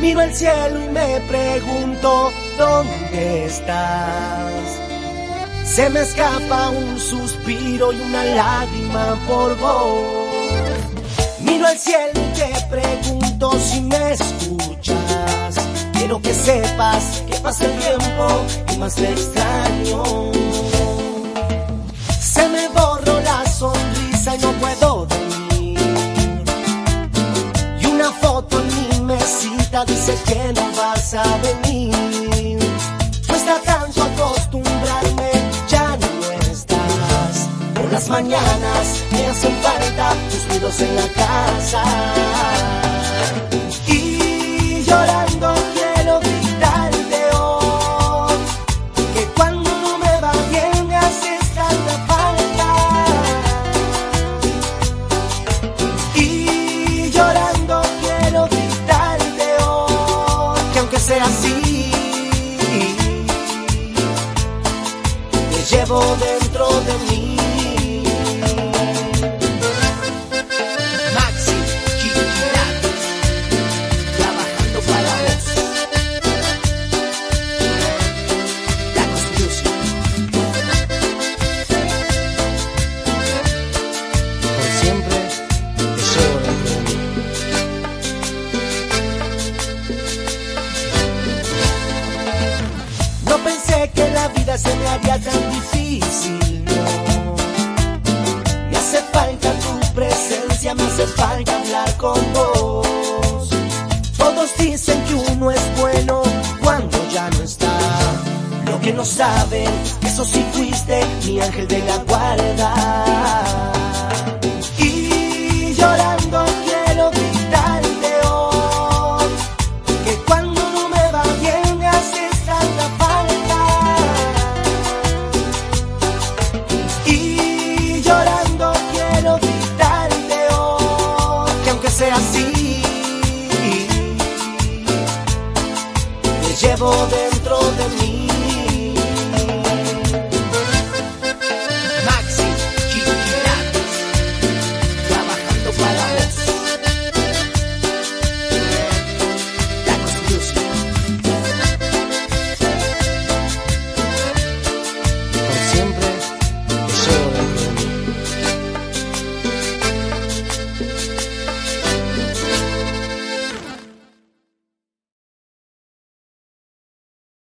Miro al cielo y me pregunto, ¿dónde estás? Se me escapa un suspiro y una lágrima por vos. Miro al cielo y te pregunto si me escuchas. Quiero que sepas que pasa el tiempo y más te extraño. Se me borró la sonrisa y no puedo dormir. Y una foto en mi mesita dice que no vas a venir. Cuesta tanto acostumbrarme, ya no estás. Por las mañanas me hacen falta tus ruidos en la casa. Y llorando quiero gritarte hoy que cuando no me va bien me haces tanta falta. Y llorando quiero gritarte hoy que aunque sea así, te llevo dentro de mí. No pensé que la vida se me haría tan difícil, no. Me hace falta tu presencia, me hace falta hablar con vos. Todos dicen que uno es bueno cuando ya no está. Lo que no saben, eso sí fuiste mi ángel de la guarda. Y llorando quiero gritarte hoy que cuando no me va bien me haces tanta falta. Y llorando quiero gritarte hoy que aunque sea así, te llevo dentro de mí.